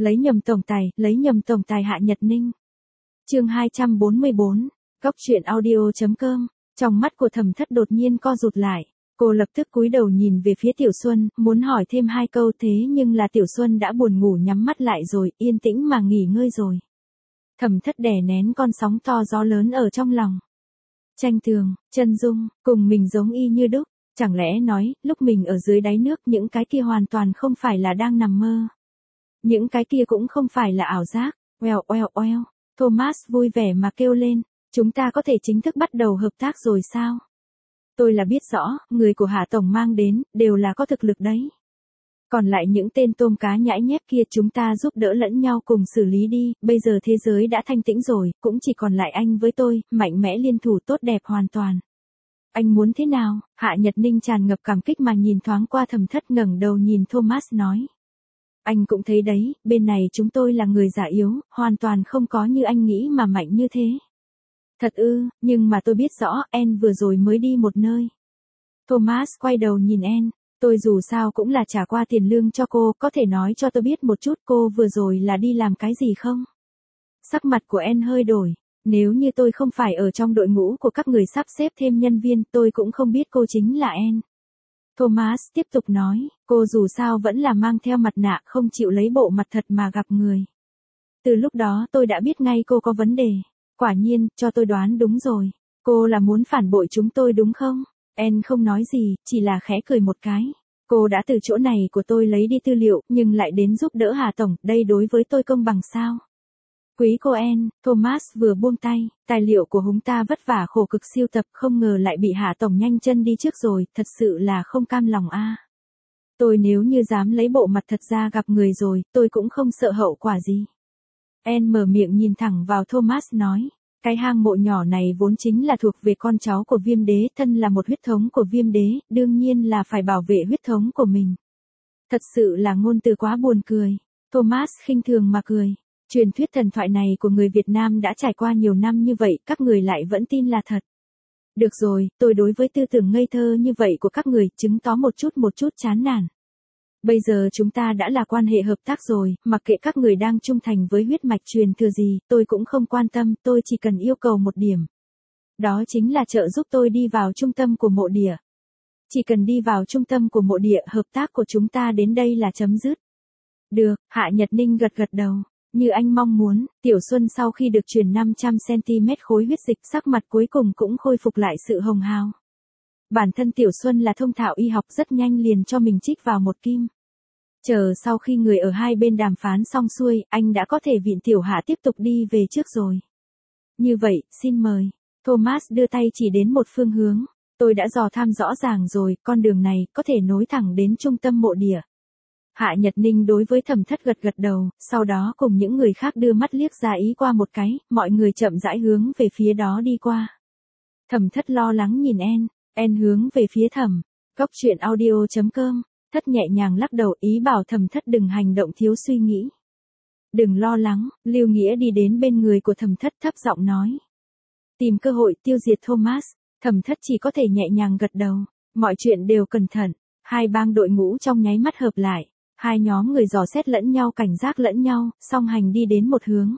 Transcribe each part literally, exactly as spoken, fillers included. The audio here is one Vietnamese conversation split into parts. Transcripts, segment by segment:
Lấy nhầm tổng tài, lấy nhầm tổng tài Hạ Nhật Ninh. Chương hai trăm bốn mươi bốn, Góc truyện audio chấm com. Trong mắt của Thẩm Thất đột nhiên co rụt lại, cô lập tức cúi đầu nhìn về phía Tiểu Xuân, muốn hỏi thêm hai câu thế nhưng là Tiểu Xuân đã buồn ngủ nhắm mắt lại rồi, yên tĩnh mà nghỉ ngơi rồi. Thẩm Thất đè nén con sóng to gió lớn ở trong lòng. Tranh Tường, Chân Dung, cùng mình giống y như đúc, chẳng lẽ nói, lúc mình ở dưới đáy nước những cái kia hoàn toàn không phải là đang nằm mơ. Những cái kia cũng không phải là ảo giác, oeo oeo oeo, Thomas vui vẻ mà kêu lên, chúng ta có thể chính thức bắt đầu hợp tác rồi sao? Tôi là biết rõ, người của Hạ Tổng mang đến, đều là có thực lực đấy. Còn lại những tên tôm cá nhãi nhép kia chúng ta giúp đỡ lẫn nhau cùng xử lý đi, bây giờ thế giới đã thanh tĩnh rồi, cũng chỉ còn lại anh với tôi, mạnh mẽ liên thủ tốt đẹp hoàn toàn. Anh muốn thế nào? Hạ Nhật Ninh tràn ngập cảm kích mà nhìn thoáng qua Thẩm Thất ngẩng đầu nhìn Thomas nói. Anh cũng thấy đấy, bên này chúng tôi là người già yếu, hoàn toàn không có như anh nghĩ mà mạnh như thế. Thật ư, nhưng mà tôi biết rõ, Anne vừa rồi mới đi một nơi. Thomas quay đầu nhìn Anne, tôi dù sao cũng là trả qua tiền lương cho cô, có thể nói cho tôi biết một chút cô vừa rồi là đi làm cái gì không? Sắc mặt của Anne hơi đổi, nếu như tôi không phải ở trong đội ngũ của các người sắp xếp thêm nhân viên, tôi cũng không biết cô chính là Anne. Thomas tiếp tục nói, cô dù sao vẫn là mang theo mặt nạ không chịu lấy bộ mặt thật mà gặp người. Từ lúc đó tôi đã biết ngay cô có vấn đề. Quả nhiên, cho tôi đoán đúng rồi. Cô là muốn phản bội chúng tôi đúng không? Anne không nói gì, chỉ là khẽ cười một cái. Cô đã từ chỗ này của tôi lấy đi tư liệu, nhưng lại đến giúp đỡ Hà Tổng, đây đối với tôi công bằng sao? Quý cô Anne, Thomas vừa buông tay, tài liệu của chúng ta vất vả khổ cực siêu tập không ngờ lại bị Hạ Tổng nhanh chân đi trước rồi, thật sự là không cam lòng a. Tôi nếu như dám lấy bộ mặt thật ra gặp người rồi, tôi cũng không sợ hậu quả gì. Anne mở miệng nhìn thẳng vào Thomas nói, cái hang mộ nhỏ này vốn chính là thuộc về con cháu của Viêm Đế, thân là một huyết thống của Viêm Đế, đương nhiên là phải bảo vệ huyết thống của mình. Thật sự là ngôn từ quá buồn cười. Thomas khinh thường mà cười. Truyền thuyết thần thoại này của người Việt Nam đã trải qua nhiều năm như vậy, các người lại vẫn tin là thật. Được rồi, tôi đối với tư tưởng ngây thơ như vậy của các người, chứng tỏ một chút một chút chán nản. Bây giờ chúng ta đã là quan hệ hợp tác rồi, mặc kệ các người đang trung thành với huyết mạch truyền thừa gì, tôi cũng không quan tâm, tôi chỉ cần yêu cầu một điểm. Đó chính là trợ giúp tôi đi vào trung tâm của mộ địa. Chỉ cần đi vào trung tâm của mộ địa, hợp tác của chúng ta đến đây là chấm dứt. Được, Hạ Nhật Ninh gật gật đầu. Như anh mong muốn, Tiểu Xuân sau khi được truyền năm trăm xăng-ti-mét khối huyết dịch, sắc mặt cuối cùng cũng khôi phục lại sự hồng hào. Bản thân Tiểu Xuân là thông thạo y học, rất nhanh liền cho mình trích vào một kim. Chờ sau khi người ở hai bên đàm phán xong xuôi, anh đã có thể vịn Tiểu Hạ tiếp tục đi về trước rồi. Như vậy, xin mời. Thomas đưa tay chỉ đến một phương hướng. Tôi đã dò tham rõ ràng rồi, con đường này có thể nối thẳng đến trung tâm mộ địa. Hạ Nhật Ninh đối với Thẩm Thất gật gật đầu, sau đó cùng những người khác đưa mắt liếc ra ý qua một cái, mọi người chậm rãi hướng về phía đó đi qua. Thẩm Thất lo lắng nhìn Anne, Anne hướng về phía Thẩm. Góc truyện audio chấm com. Thất nhẹ nhàng lắc đầu, ý bảo Thẩm Thất đừng hành động thiếu suy nghĩ. Đừng lo lắng, Lưu Nghĩa đi đến bên người của Thẩm Thất thấp giọng nói. Tìm cơ hội tiêu diệt Thomas, Thẩm Thất chỉ có thể nhẹ nhàng gật đầu, mọi chuyện đều cẩn thận. Hai bang đội ngũ trong nháy mắt hợp lại. Hai nhóm người dò xét lẫn nhau, cảnh giác lẫn nhau, song hành đi đến một hướng.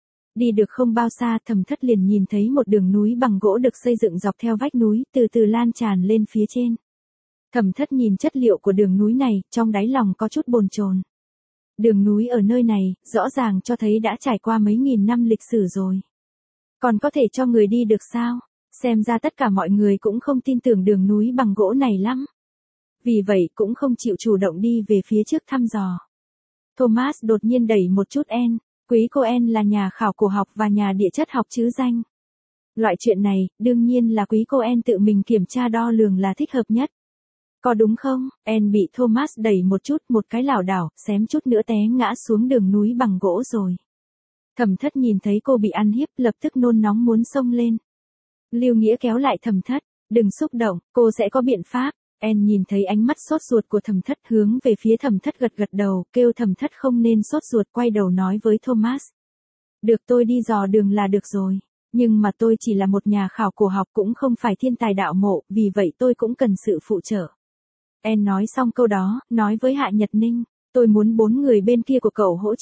Đi được không bao xa, Thẩm Thất liền nhìn thấy một đường núi bằng gỗ được xây dựng dọc theo vách núi, từ từ lan tràn lên phía trên. Thẩm Thất nhìn chất liệu của đường núi này, trong đáy lòng có chút bồn chồn. Đường núi ở nơi này, rõ ràng cho thấy đã trải qua mấy nghìn năm lịch sử rồi. Còn có thể cho người đi được sao? Xem ra tất cả mọi người cũng không tin tưởng đường núi bằng gỗ này lắm. Vì vậy cũng không chịu chủ động đi về phía trước thăm dò. Thomas đột nhiên đẩy một chút Anne, quý cô Anne là nhà khảo cổ học và nhà địa chất học chứ danh. Loại chuyện này, đương nhiên là quý cô Anne tự mình kiểm tra đo lường là thích hợp nhất. Có đúng không? Anne bị Thomas đẩy một chút, một cái lảo đảo, xém chút nữa té ngã xuống đường núi bằng gỗ rồi. Thẩm Thất nhìn thấy cô bị ăn hiếp, lập tức nôn nóng muốn xông lên. Lưu Nghĩa kéo lại Thẩm Thất, đừng xúc động, cô sẽ có biện pháp. Anne nhìn thấy ánh mắt sốt ruột của Thẩm Thất hướng về phía Thẩm Thất gật gật đầu, kêu Thẩm Thất không nên sốt ruột, quay đầu nói với Thomas. Được, tôi đi dò đường là được rồi. Nhưng mà tôi chỉ là một nhà khảo cổ học, cũng không phải thiên tài đạo mộ, vì vậy tôi cũng cần sự phụ trợ. Anne nói xong câu đó, nói với Hạ Nhật Ninh, tôi muốn bốn người bên kia của cậu hỗ trợ.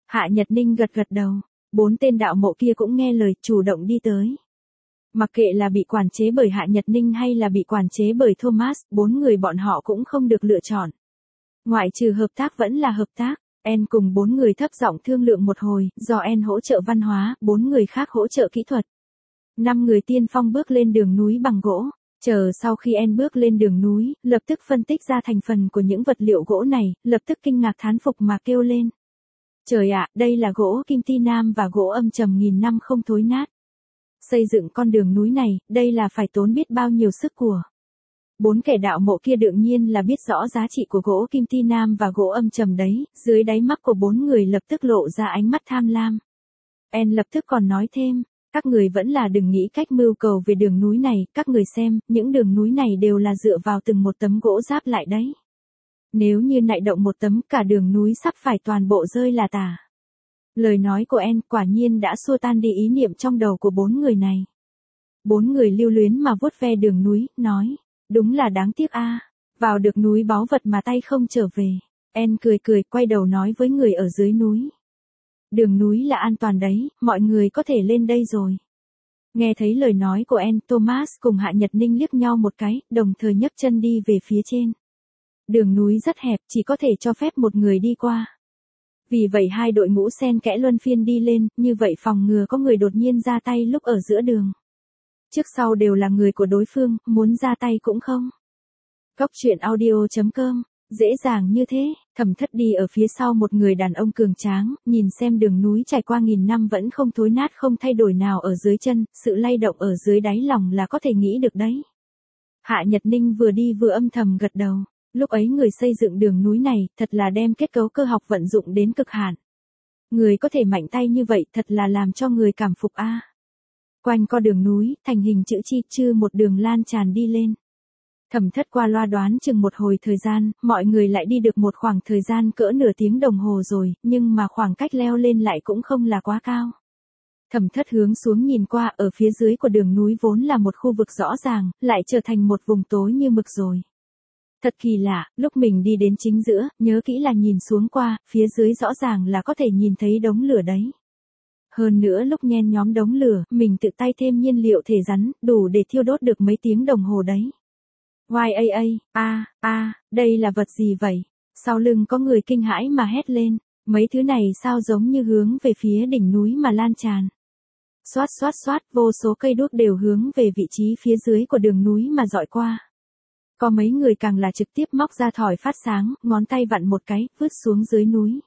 Hạ Nhật Ninh gật gật đầu, bốn tên đạo mộ kia cũng nghe lời, chủ động đi tới. Mặc kệ là bị quản chế bởi Hạ Nhật Ninh hay là bị quản chế bởi Thomas, bốn người bọn họ cũng không được lựa chọn. Ngoại trừ hợp tác vẫn là hợp tác. En cùng bốn người thấp giọng thương lượng một hồi, do En hỗ trợ văn hóa, bốn người khác hỗ trợ kỹ thuật. Năm người tiên phong bước lên đường núi bằng gỗ. Chờ sau khi En bước lên đường núi, lập tức phân tích ra thành phần của những vật liệu gỗ này, lập tức kinh ngạc thán phục mà kêu lên. Trời ạ, đây là gỗ kim ti nam và gỗ âm trầm nghìn năm không thối nát. Xây dựng con đường núi này, đây là phải tốn biết bao nhiêu sức của. Bốn kẻ đạo mộ kia đương nhiên là biết rõ giá trị của gỗ kim ti nam và gỗ âm trầm đấy, dưới đáy mắt của bốn người lập tức lộ ra ánh mắt tham lam. En lập tức còn nói thêm, các người vẫn là đừng nghĩ cách mưu cầu về đường núi này, các người xem, những đường núi này đều là dựa vào từng một tấm gỗ giáp lại đấy. Nếu như nại động một tấm, cả đường núi sắp phải toàn bộ rơi là tả. Lời nói của En quả nhiên đã xua tan đi ý niệm trong đầu của bốn người này. Bốn người lưu luyến mà vuốt ve đường núi, nói, đúng là đáng tiếc a, vào được núi báu vật mà tay không trở về. En cười cười quay đầu nói với người ở dưới núi. Đường núi là an toàn đấy, mọi người có thể lên đây rồi. Nghe thấy lời nói của En, Thomas cùng Hạ Nhật Ninh liếc nhau một cái, đồng thời nhấc chân đi về phía trên. Đường núi rất hẹp, chỉ có thể cho phép một người đi qua. Vì vậy hai đội ngũ xen kẽ luân phiên đi lên, như vậy phòng ngừa có người đột nhiên ra tay lúc ở giữa đường. Trước sau đều là người của đối phương, muốn ra tay cũng không. Cốc truyện audio chấm com, dễ dàng như thế. Thẩm Thất đi ở phía sau một người đàn ông cường tráng, nhìn xem đường núi trải qua nghìn năm vẫn không thối nát không thay đổi nào ở dưới chân, sự lay động ở dưới đáy lòng là có thể nghĩ được đấy. Hạ Nhật Ninh vừa đi vừa âm thầm gật đầu. Lúc ấy người xây dựng đường núi này, thật là đem kết cấu cơ học vận dụng đến cực hạn. Người có thể mạnh tay như vậy thật là làm cho người cảm phục a. À. Quanh co đường núi, thành hình chữ chi chư một đường lan tràn đi lên. Thẩm Thất qua loa đoán chừng một hồi thời gian, mọi người lại đi được một khoảng thời gian cỡ nửa tiếng đồng hồ rồi, nhưng mà khoảng cách leo lên lại cũng không là quá cao. Thẩm Thất hướng xuống nhìn qua, ở phía dưới của đường núi vốn là một khu vực rõ ràng, lại trở thành một vùng tối như mực rồi. Thật kỳ lạ, lúc mình đi đến chính giữa, nhớ kỹ là nhìn xuống qua, phía dưới rõ ràng là có thể nhìn thấy đống lửa đấy. Hơn nữa lúc nhen nhóm đống lửa, mình tự tay thêm nhiên liệu thể rắn, đủ để thiêu đốt được mấy tiếng đồng hồ đấy. Oai a a, a, a, đây là vật gì vậy? Sau lưng có người kinh hãi mà hét lên, mấy thứ này sao giống như hướng về phía đỉnh núi mà lan tràn. Xoát xoát xoát, vô số cây đuốc đều hướng về vị trí phía dưới của đường núi mà dọi qua. Có mấy người càng là trực tiếp móc ra thỏi phát sáng, ngón tay vặn một cái, vứt xuống dưới núi.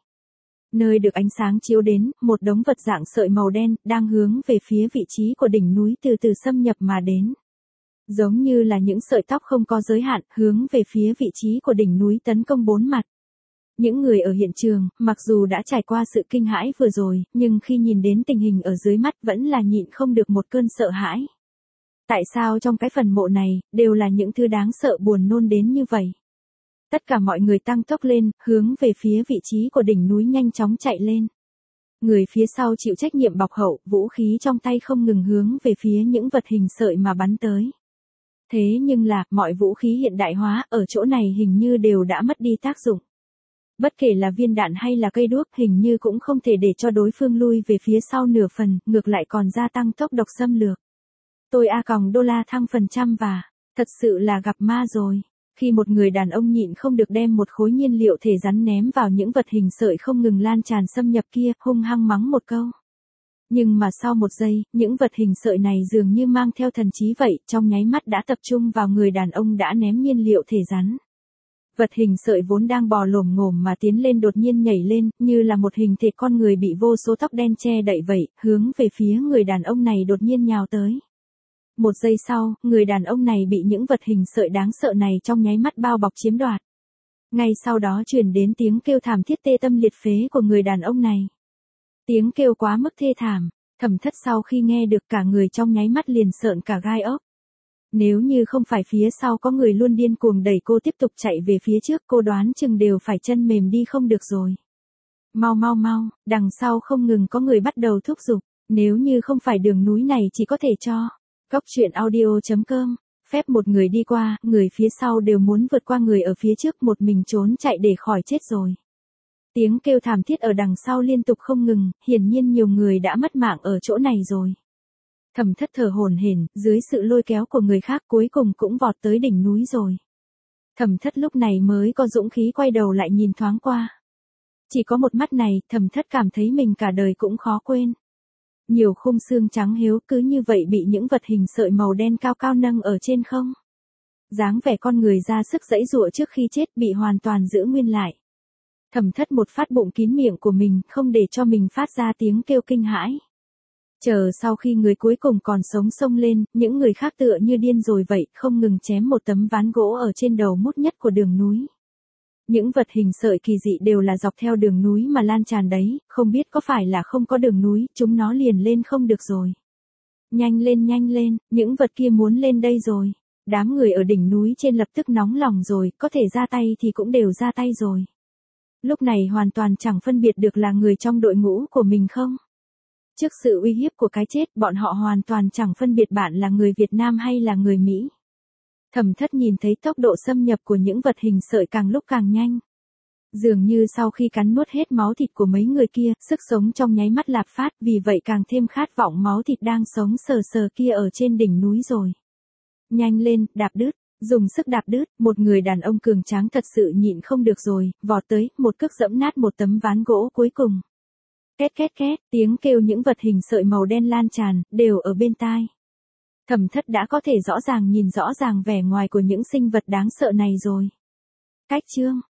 Nơi được ánh sáng chiếu đến, một đống vật dạng sợi màu đen, đang hướng về phía vị trí của đỉnh núi từ từ xâm nhập mà đến. Giống như là những sợi tóc không có giới hạn, hướng về phía vị trí của đỉnh núi tấn công bốn mặt. Những người ở hiện trường, mặc dù đã trải qua sự kinh hãi vừa rồi, nhưng khi nhìn đến tình hình ở dưới mắt vẫn là nhịn không được một cơn sợ hãi. Tại sao trong cái phần mộ này, đều là những thứ đáng sợ buồn nôn đến như vậy? Tất cả mọi người tăng tốc lên, hướng về phía vị trí của đỉnh núi nhanh chóng chạy lên. Người phía sau chịu trách nhiệm bọc hậu, vũ khí trong tay không ngừng hướng về phía những vật hình sợi mà bắn tới. Thế nhưng là, mọi vũ khí hiện đại hóa, ở chỗ này hình như đều đã mất đi tác dụng. Bất kể là viên đạn hay là cây đuốc, hình như cũng không thể để cho đối phương lui về phía sau nửa phần, ngược lại còn gia tăng tốc độc xâm lược. Tôi A còng đô la thăng phần trăm và, thật sự là gặp ma rồi. Khi một người đàn ông nhịn không được đem một khối nhiên liệu thể rắn ném vào những vật hình sợi không ngừng lan tràn xâm nhập kia, hung hăng mắng một câu. Nhưng mà sau một giây, những vật hình sợi này dường như mang theo thần trí vậy, trong nháy mắt đã tập trung vào người đàn ông đã ném nhiên liệu thể rắn. Vật hình sợi vốn đang bò lồm ngồm mà tiến lên đột nhiên nhảy lên, như là một hình thể con người bị vô số tóc đen che đậy vậy, hướng về phía người đàn ông này đột nhiên nhào tới. Một giây sau, người đàn ông này bị những vật hình sợi đáng sợ này trong nháy mắt bao bọc chiếm đoạt. Ngay sau đó truyền đến tiếng kêu thảm thiết tê tâm liệt phế của người đàn ông này. Tiếng kêu quá mức thê thảm, Thẩm Thất sau khi nghe được cả người trong nháy mắt liền sợn cả gai ốc. Nếu như không phải phía sau có người luôn điên cuồng đẩy cô tiếp tục chạy về phía trước, cô đoán chừng đều phải chân mềm đi không được rồi. Mau mau mau, đằng sau không ngừng có người bắt đầu thúc giục, nếu như không phải đường núi này chỉ có thể cho. Cốc truyện audio chấm com, phép một người đi qua, người phía sau đều muốn vượt qua người ở phía trước một mình trốn chạy để khỏi chết rồi. Tiếng kêu thảm thiết ở đằng sau liên tục không ngừng, hiển nhiên nhiều người đã mất mạng ở chỗ này rồi. Thẩm Thất thở hổn hển, dưới sự lôi kéo của người khác cuối cùng cũng vọt tới đỉnh núi rồi. Thẩm Thất lúc này mới có dũng khí quay đầu lại nhìn thoáng qua. Chỉ có một mắt này, Thẩm Thất cảm thấy mình cả đời cũng khó quên. Nhiều khung xương trắng hiếu cứ như vậy bị những vật hình sợi màu đen cao cao nâng ở trên không. Dáng vẻ con người ra sức giãy giụa trước khi chết bị hoàn toàn giữ nguyên lại. Thẩm Thất một phát bụng kín miệng của mình, không để cho mình phát ra tiếng kêu kinh hãi. Chờ sau khi người cuối cùng còn sống xông lên, những người khác tựa như điên rồi vậy, không ngừng chém một tấm ván gỗ ở trên đầu mút nhất của đường núi. Những vật hình sợi kỳ dị đều là dọc theo đường núi mà lan tràn đấy, không biết có phải là không có đường núi, chúng nó liền lên không được rồi. Nhanh lên nhanh lên, những vật kia muốn lên đây rồi. Đám người ở đỉnh núi trên lập tức nóng lòng rồi, có thể ra tay thì cũng đều ra tay rồi. Lúc này hoàn toàn chẳng phân biệt được là người trong đội ngũ của mình không. Trước sự uy hiếp của cái chết, bọn họ hoàn toàn chẳng phân biệt bạn là người Việt Nam hay là người Mỹ. Thẩm Thất nhìn thấy tốc độ xâm nhập của những vật hình sợi càng lúc càng nhanh. Dường như sau khi cắn nuốt hết máu thịt của mấy người kia, sức sống trong nháy mắt lạp phát, vì vậy càng thêm khát vọng máu thịt đang sống sờ sờ kia ở trên đỉnh núi rồi. Nhanh lên, đạp đứt, dùng sức đạp đứt, một người đàn ông cường tráng thật sự nhịn không được rồi, vọt tới, một cước dẫm nát một tấm ván gỗ cuối cùng. Két két két, tiếng kêu những vật hình sợi màu đen lan tràn, đều ở bên tai. Thẩm Thất đã có thể rõ ràng nhìn rõ ràng vẻ ngoài của những sinh vật đáng sợ này rồi. Cách chương